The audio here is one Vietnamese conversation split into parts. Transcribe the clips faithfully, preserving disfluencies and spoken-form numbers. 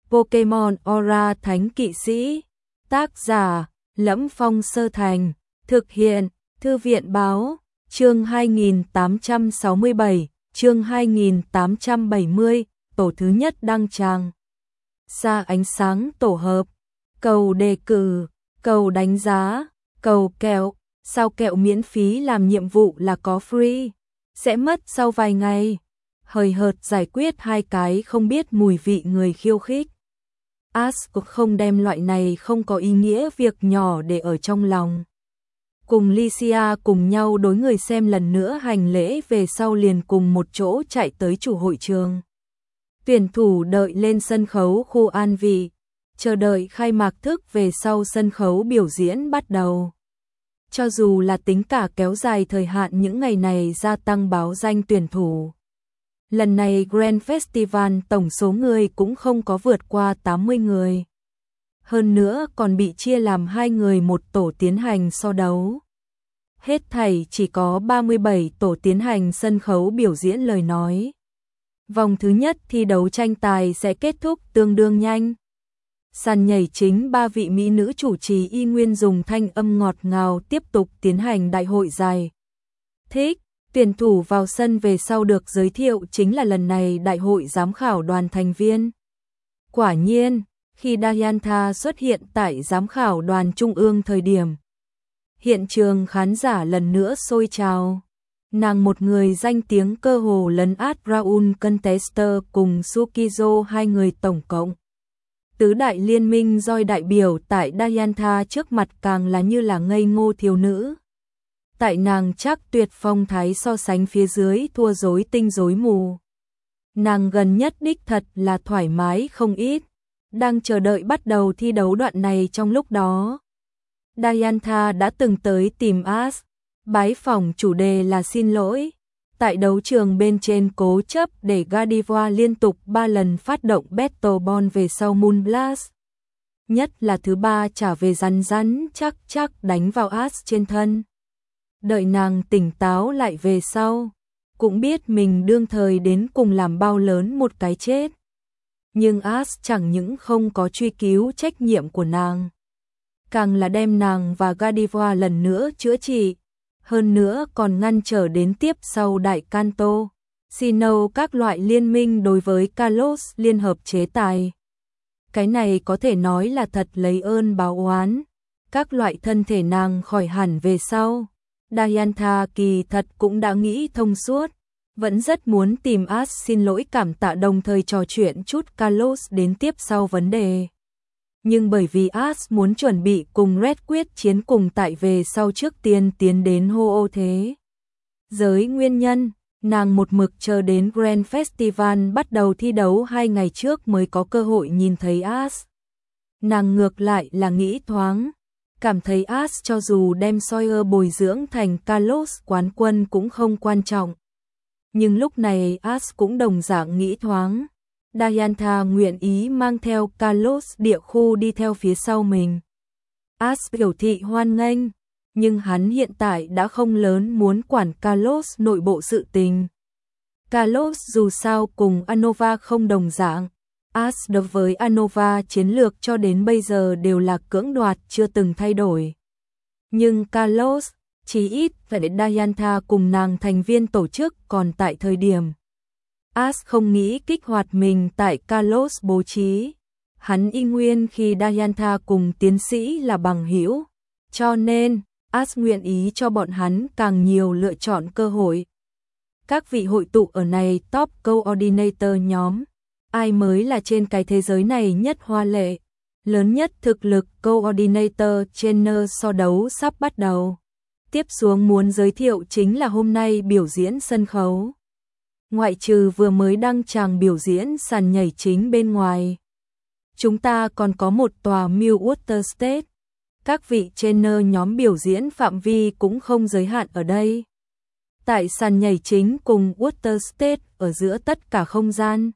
Pokemon Aura Thánh Kỵ Sĩ. Tác giả: Lẫm Phong Sơ Thành. Thực hiện: Thư viện báo. Chương hai nghìn tám trăm sáu mươi bảy, chương hai nghìn tám trăm bảy mươi, tổ thứ nhất đăng tràng. Xa ánh sáng tổ hợp. Cầu đề cử, cầu đánh giá, cầu kẹo. Sao kẹo miễn phí làm nhiệm vụ là có free, sẽ mất sau vài ngày. Hời hợt giải quyết hai cái không biết mùi vị người khiêu khích. Ash không đem loại này không có ý nghĩa việc nhỏ để ở trong lòng. Cùng Lycia cùng nhau đối người xem lần nữa hành lễ về sau liền cùng một chỗ chạy tới chủ hội trường. Tuyển thủ đợi lên sân khấu khu an vị, chờ đợi khai mạc thức về sau sân khấu biểu diễn bắt đầu. Cho dù là tính cả kéo dài thời hạn những ngày này gia tăng báo danh tuyển thủ. Lần này Grand Festival tổng số người cũng không có vượt qua tám mươi người. Hơn nữa còn bị chia làm hai người một tổ tiến hành so đấu. Hết thảy chỉ có ba mươi bảy tổ tiến hành sân khấu biểu diễn lời nói. Vòng thứ nhất thi đấu tranh tài sẽ kết thúc tương đương nhanh. Sàn nhảy chính ba vị mỹ nữ chủ trì y nguyên dùng thanh âm ngọt ngào tiếp tục tiến hành đại hội dài. Thích, tuyển thủ vào sân về sau được giới thiệu chính là lần này đại hội giám khảo đoàn thành viên. Quả nhiên, khi Diantha xuất hiện tại giám khảo đoàn trung ương thời điểm, hiện trường khán giả lần nữa sôi trào. Nàng một người danh tiếng cơ hồ lấn át Raul Contester cùng Sukizo hai người tổng cộng. Tứ đại liên minh roi đại biểu tại Diantha trước mặt càng là như là ngây ngô thiếu nữ. Tại nàng chắc tuyệt phong thái so sánh phía dưới thua rối tinh rối mù. Nàng gần nhất đích thật là thoải mái không ít. Đang chờ đợi bắt đầu thi đấu đoạn này trong lúc đó. Diantha đã từng tới tìm Ash, bái phỏng chủ đề là xin lỗi. Tại đấu trường bên trên cố chấp để Gardevoir liên tục ba lần phát động Battle Ball về sau Moonblast. Nhất là thứ ba trả về rắn rắn chắc chắc đánh vào Ash trên thân. Đợi nàng tỉnh táo lại về sau, cũng biết mình đương thời đến cùng làm bao lớn một cái chết. Nhưng Ash chẳng những không có truy cứu trách nhiệm của nàng, càng là đem nàng và Gardevoir lần nữa chữa trị. Hơn nữa còn ngăn trở đến tiếp sau Đại Kanto, Sinnoh các loại liên minh đối với Kalos liên hợp chế tài. Cái này có thể nói là thật lấy ơn báo oán. Các loại thân thể nàng khỏi hẳn về sau, Diantha kỳ thật cũng đã nghĩ thông suốt, vẫn rất muốn tìm Ash xin lỗi cảm tạ đồng thời trò chuyện chút Kalos đến tiếp sau vấn đề. Nhưng bởi vì Ash muốn chuẩn bị cùng Red quyết chiến cùng tại về sau trước tiên tiến đến hô ô thế giới nguyên nhân, nàng một mực chờ đến Grand Festival bắt đầu thi đấu hai ngày trước mới có cơ hội nhìn thấy Ash. Nàng ngược lại là nghĩ thoáng, cảm thấy Ash cho dù đem Sawyer bồi dưỡng thành Kalos quán quân cũng không quan trọng. Nhưng lúc này Ash cũng đồng dạng nghĩ thoáng. Diantha nguyện ý mang theo Kalos địa khu đi theo phía sau mình. Ash biểu thị hoan nghênh, nhưng hắn hiện tại đã không lớn muốn quản Kalos nội bộ sự tình. Kalos dù sao cùng Unova không đồng dạng. Ash đối với Unova chiến lược cho đến bây giờ đều là cưỡng đoạt chưa từng thay đổi. Nhưng Kalos, chí ít phải để Diantha cùng nàng thành viên tổ chức còn tại thời điểm. Ash không nghĩ kích hoạt mình tại Kalos bố trí. Hắn y nguyên khi Diantha cùng tiến sĩ là bằng hữu, cho nên Ash nguyện ý cho bọn hắn càng nhiều lựa chọn cơ hội. Các vị hội tụ ở này top coordinator nhóm, ai mới là trên cái thế giới này nhất hoa lệ, lớn nhất thực lực coordinator trainer so đấu sắp bắt đầu. Tiếp xuống muốn giới thiệu chính là hôm nay biểu diễn sân khấu. Ngoại trừ vừa mới đăng tràng biểu diễn sàn nhảy chính bên ngoài, chúng ta còn có một tòa Millwater Stage. Các vị trainer nhóm biểu diễn phạm vi cũng không giới hạn ở đây. Tại sàn nhảy chính cùng Water Stage ở giữa tất cả không gian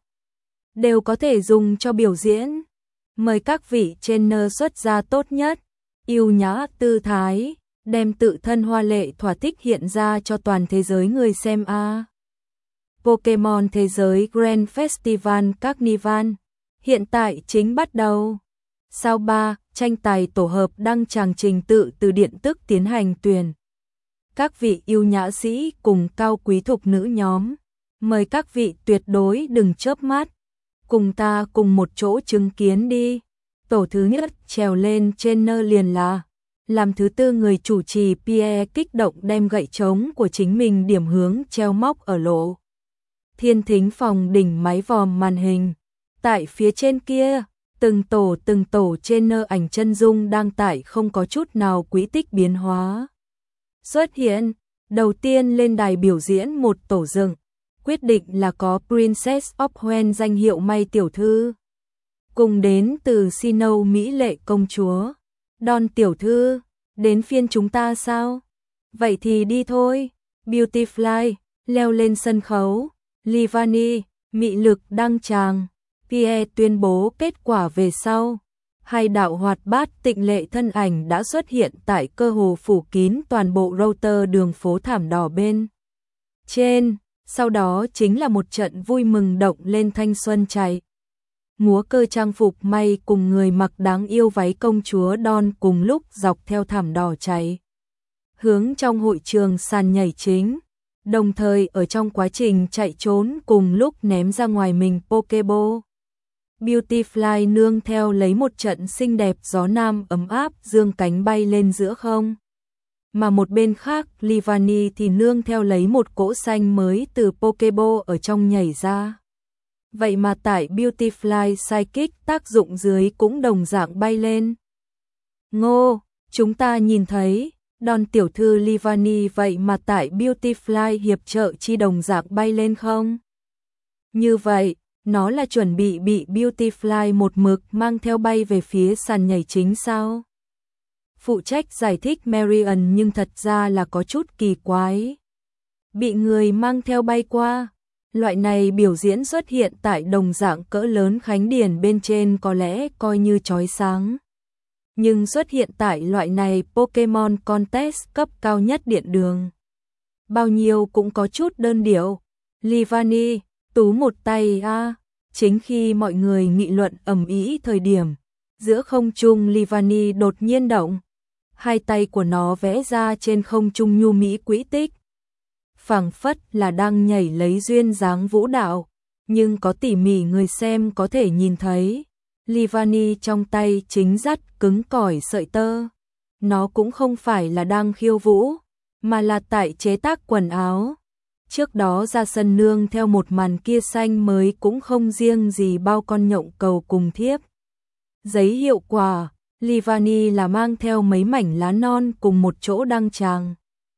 đều có thể dùng cho biểu diễn. Mời các vị trainer xuất ra tốt nhất, yêu nhã tư thái, đem tự thân hoa lệ thỏa thích hiện ra cho toàn thế giới người xem a. Pokemon Thế giới Grand Festival Carnival. Hiện tại chính bắt đầu. Sao ba, tranh tài tổ hợp đăng tràng trình tự từ điện tức tiến hành tuyển. Các vị yêu nhã sĩ cùng cao quý thục nữ nhóm. Mời các vị tuyệt đối đừng chớp mắt. Cùng ta cùng một chỗ chứng kiến đi. Tổ thứ nhất trèo lên trên nơ liền là. Làm thứ tư người chủ trì Pierre kích động đem gậy trống của chính mình điểm hướng treo móc ở lỗ thiên thính phòng đỉnh máy vòm màn hình. Tại phía trên kia, từng tổ từng tổ trên nơ ảnh chân dung đang tại không có chút nào quỹ tích biến hóa. Xuất hiện, đầu tiên lên đài biểu diễn một tổ dựng, quyết định là có Princess of Wales danh hiệu may tiểu thư. Cùng đến từ Sino Mỹ lệ công chúa. Don tiểu thư, đến phiên chúng ta sao? Vậy thì đi thôi. Beautyfly, leo lên sân khấu. Livani, mị lực đăng tràng. Pierre tuyên bố kết quả về sau. Hai đạo hoạt bát tịnh lệ thân ảnh đã xuất hiện tại cơ hồ phủ kín toàn bộ router đường phố thảm đỏ bên trên. Sau đó chính là một trận vui mừng động lên thanh xuân chạy. Múa cơ trang phục may cùng người mặc đáng yêu váy công chúa Don cùng lúc dọc theo thảm đỏ chạy. Hướng trong hội trường sàn nhảy chính. Đồng thời ở trong quá trình chạy trốn cùng lúc ném ra ngoài mình Pokeball. Beautyfly nương theo lấy một trận xinh đẹp gió nam ấm áp dương cánh bay lên giữa không. Mà một bên khác Livani thì nương theo lấy một cỗ xanh mới từ Pokeball ở trong nhảy ra. Vậy mà tại Beautyfly Psychic tác dụng dưới cũng đồng dạng bay lên. Ngô, chúng ta nhìn thấy, Don tiểu thư Livani vậy mà tại Beautyfly hiệp trợ chi đồng dạng bay lên không? Như vậy, nó là chuẩn bị bị Beautyfly một mực mang theo bay về phía sàn nhảy chính sao? Phụ trách giải thích Marian nhưng thật ra là có chút kỳ quái. Bị người mang theo bay qua. Loại này biểu diễn xuất hiện tại đồng dạng cỡ lớn khánh điển bên trên có lẽ coi như chói sáng. Nhưng xuất hiện tại loại này Pokemon Contest cấp cao nhất điện đường. Bao nhiêu cũng có chút đơn điệu. Livani, tú một tay a à. Chính khi mọi người nghị luận ầm ĩ thời điểm, giữa không trung Livani đột nhiên động. Hai tay của nó vẽ ra trên không trung nhu mỹ quỹ tích. Phảng phất là đang nhảy lấy duyên dáng vũ đạo, nhưng có tỉ mỉ người xem có thể nhìn thấy, Livani trong tay chính dắt cứng cỏi sợi tơ. Nó cũng không phải là đang khiêu vũ, mà là tại chế tác quần áo. Trước đó ra sân nương theo một màn kia xanh mới cũng không riêng gì bao con nhộng cầu cùng thiếp. Giấy hiệu quả, Livani là mang theo mấy mảnh lá non cùng một chỗ đăng tràng.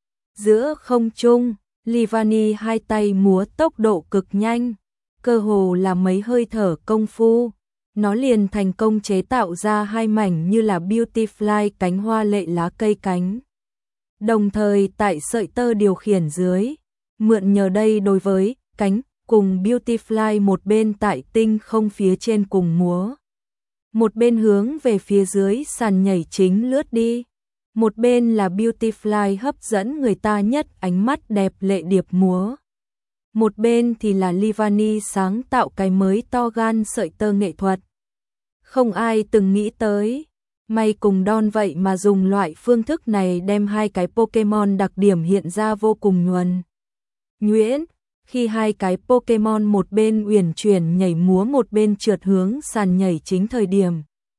Giữa không trung, Livani hai tay múa tốc độ cực nhanh, cơ hồ là mấy hơi thở công phu, nó liền thành công chế tạo ra hai mảnh như là Beautyfly cánh hoa lệ lá cây cánh. Đồng thời tại sợi tơ điều khiển dưới, mượn nhờ đây đối với cánh cùng Beautyfly một bên tại tinh không phía trên cùng múa. Một bên hướng về phía dưới sàn nhảy chính lướt đi. Một bên là Beautyfly hấp dẫn người ta nhất ánh mắt đẹp lệ điệp múa. Một bên thì là Livani sáng tạo cái mới to gan sợi tơ nghệ thuật. Không ai từng nghĩ tới. May cùng Don vậy mà dùng loại phương thức này đem hai cái Pokemon đặc điểm hiện ra vô cùng nhuần nhuyễn. Khi hai cái Pokemon một bên uyển chuyển nhảy múa một bên trượt hướng sàn nhảy chính thời điểm.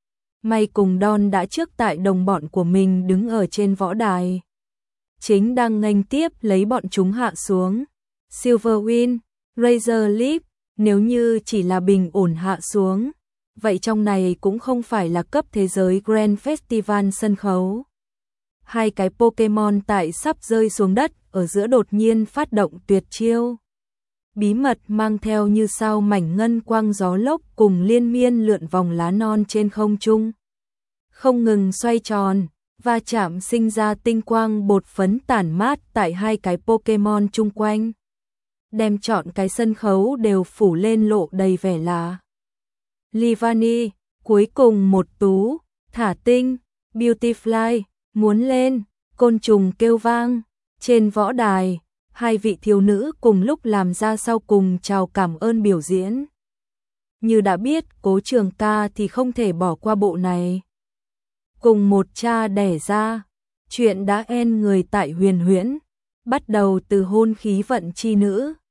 May cùng Don đã trước tại đồng bọn của mình đứng ở trên võ đài. Chính đang nghênh tiếp lấy bọn chúng hạ xuống. Silverwing, Razor Leaf, nếu như chỉ là bình ổn hạ xuống, vậy trong này cũng không phải là cấp thế giới Grand Festival sân khấu. Hai cái Pokemon tại sắp rơi xuống đất ở giữa đột nhiên phát động tuyệt chiêu. Bí mật mang theo như sao mảnh ngân quang gió lốc cùng liên miên lượn vòng lá non trên không trung. Không ngừng xoay tròn, va chạm sinh ra tinh quang bột phấn tản mát tại hai cái Pokemon chung quanh. Đem chọn cái sân khấu đều phủ lên lộ đầy vẻ lạ. Livani, cuối cùng một tú, thả tinh, Beautyfly, muốn lên, côn trùng kêu vang. Trên võ đài, hai vị thiếu nữ cùng lúc làm ra sau cùng chào cảm ơn biểu diễn. như đã biết Cố Trường Ca thì không thể bỏ qua bộ này. Cùng một cha đẻ ra, chuyện đã en người tại Huyền Huyễn, bắt đầu từ hôn khí vận chi nữ,